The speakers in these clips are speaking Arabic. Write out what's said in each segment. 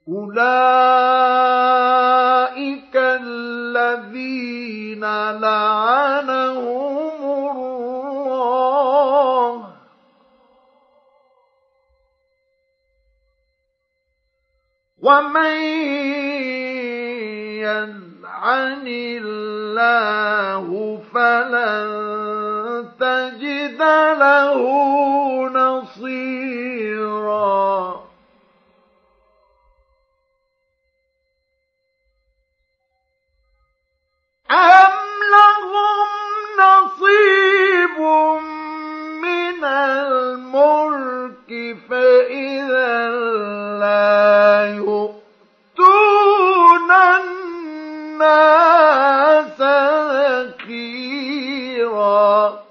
أولئك الذين لعنهم الله ومن يلعن الله فلن تجد له نصيرا أم لهم نصيب من الملك فإذا لا يؤتون الناس نكيرا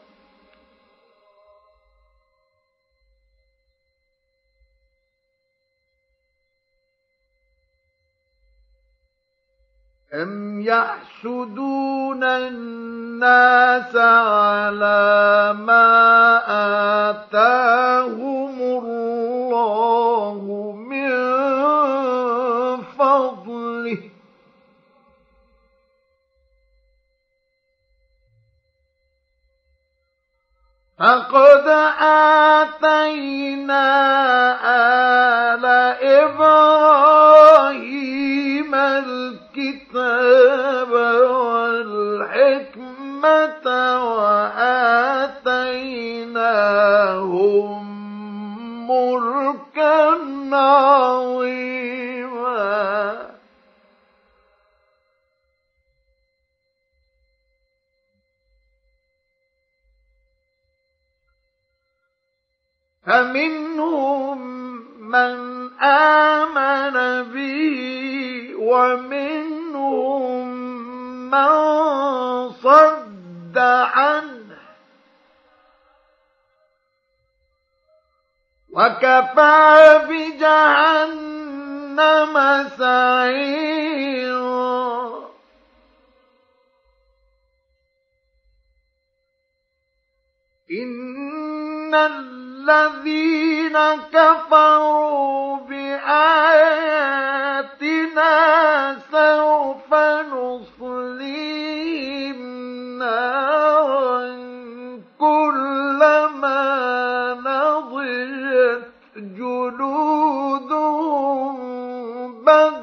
أم يحسدون الناس على ما آتاهم الله من فضله فقد آتينا آل إبراهيم الكتاب والحكمة وآتيناهم ملكا عظيما فمنهم من آمن به ومنهم من صد عنه وكفى بجهنم سعيرا إن الذين كفروا بآياتنا سوف نصليهم نارا كلما نضجت جلودهم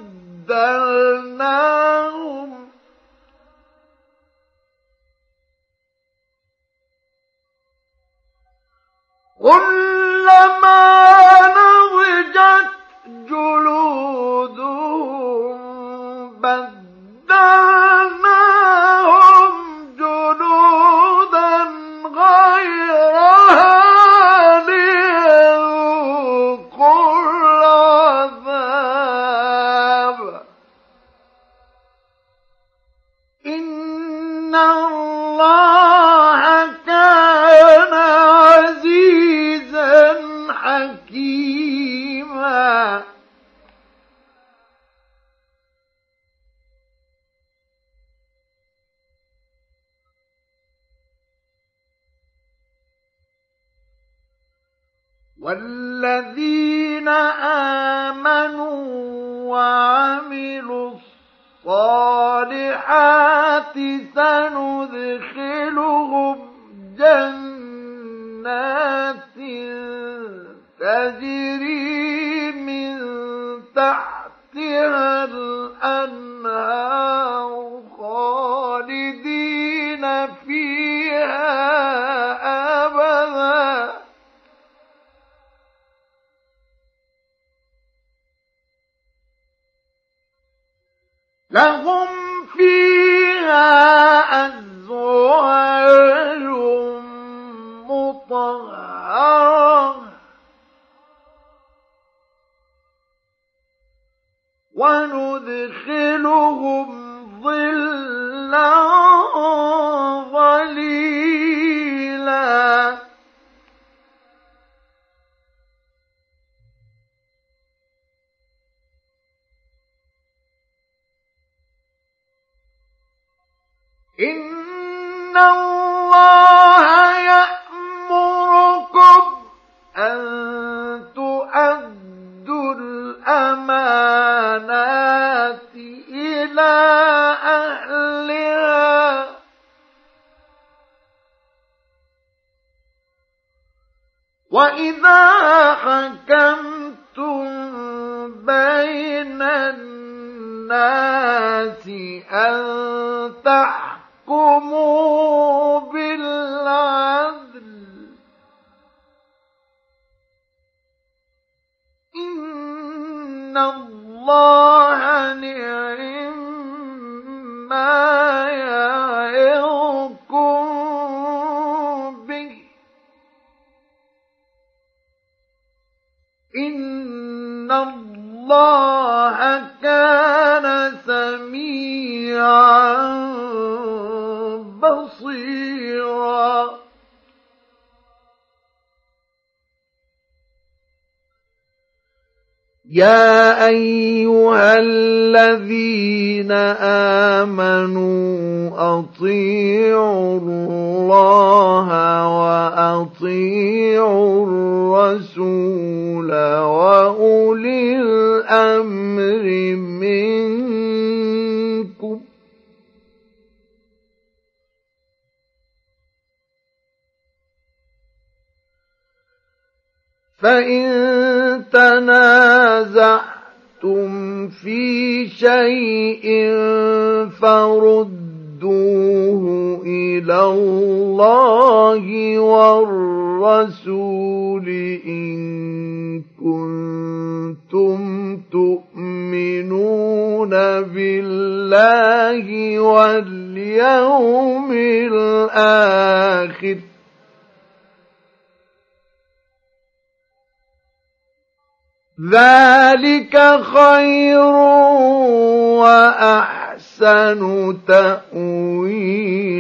بدلناهم كلما نضجت جلودهم بدلناهم جلودا غيرها ليذوقوا العذاب إن الله كان عزيزا حكيما والذين آمنوا وعملوا الصالحات سندخلهم جنات تجري من تحتها الأنهار خالدين فيها أبدا لهم فيها أزواج مطهرة وندخلهم ظلا ظليلا إن الله يأمركم أن تؤدوا الأمانات بين الناس أن تحكموا بالعدل إن الله نعم ما يعظكم به إن الله كان سميعا بصيرا يا أيها الذين آمنوا أطيعوا الله وأطيعوا الرسول وأولي الأمر منكم فإن تنازعتم في شيء فردوه إلى الله والرسول إن كنتم تؤمنون بالله واليوم الآخر ذلك خير وأحسن تأويلا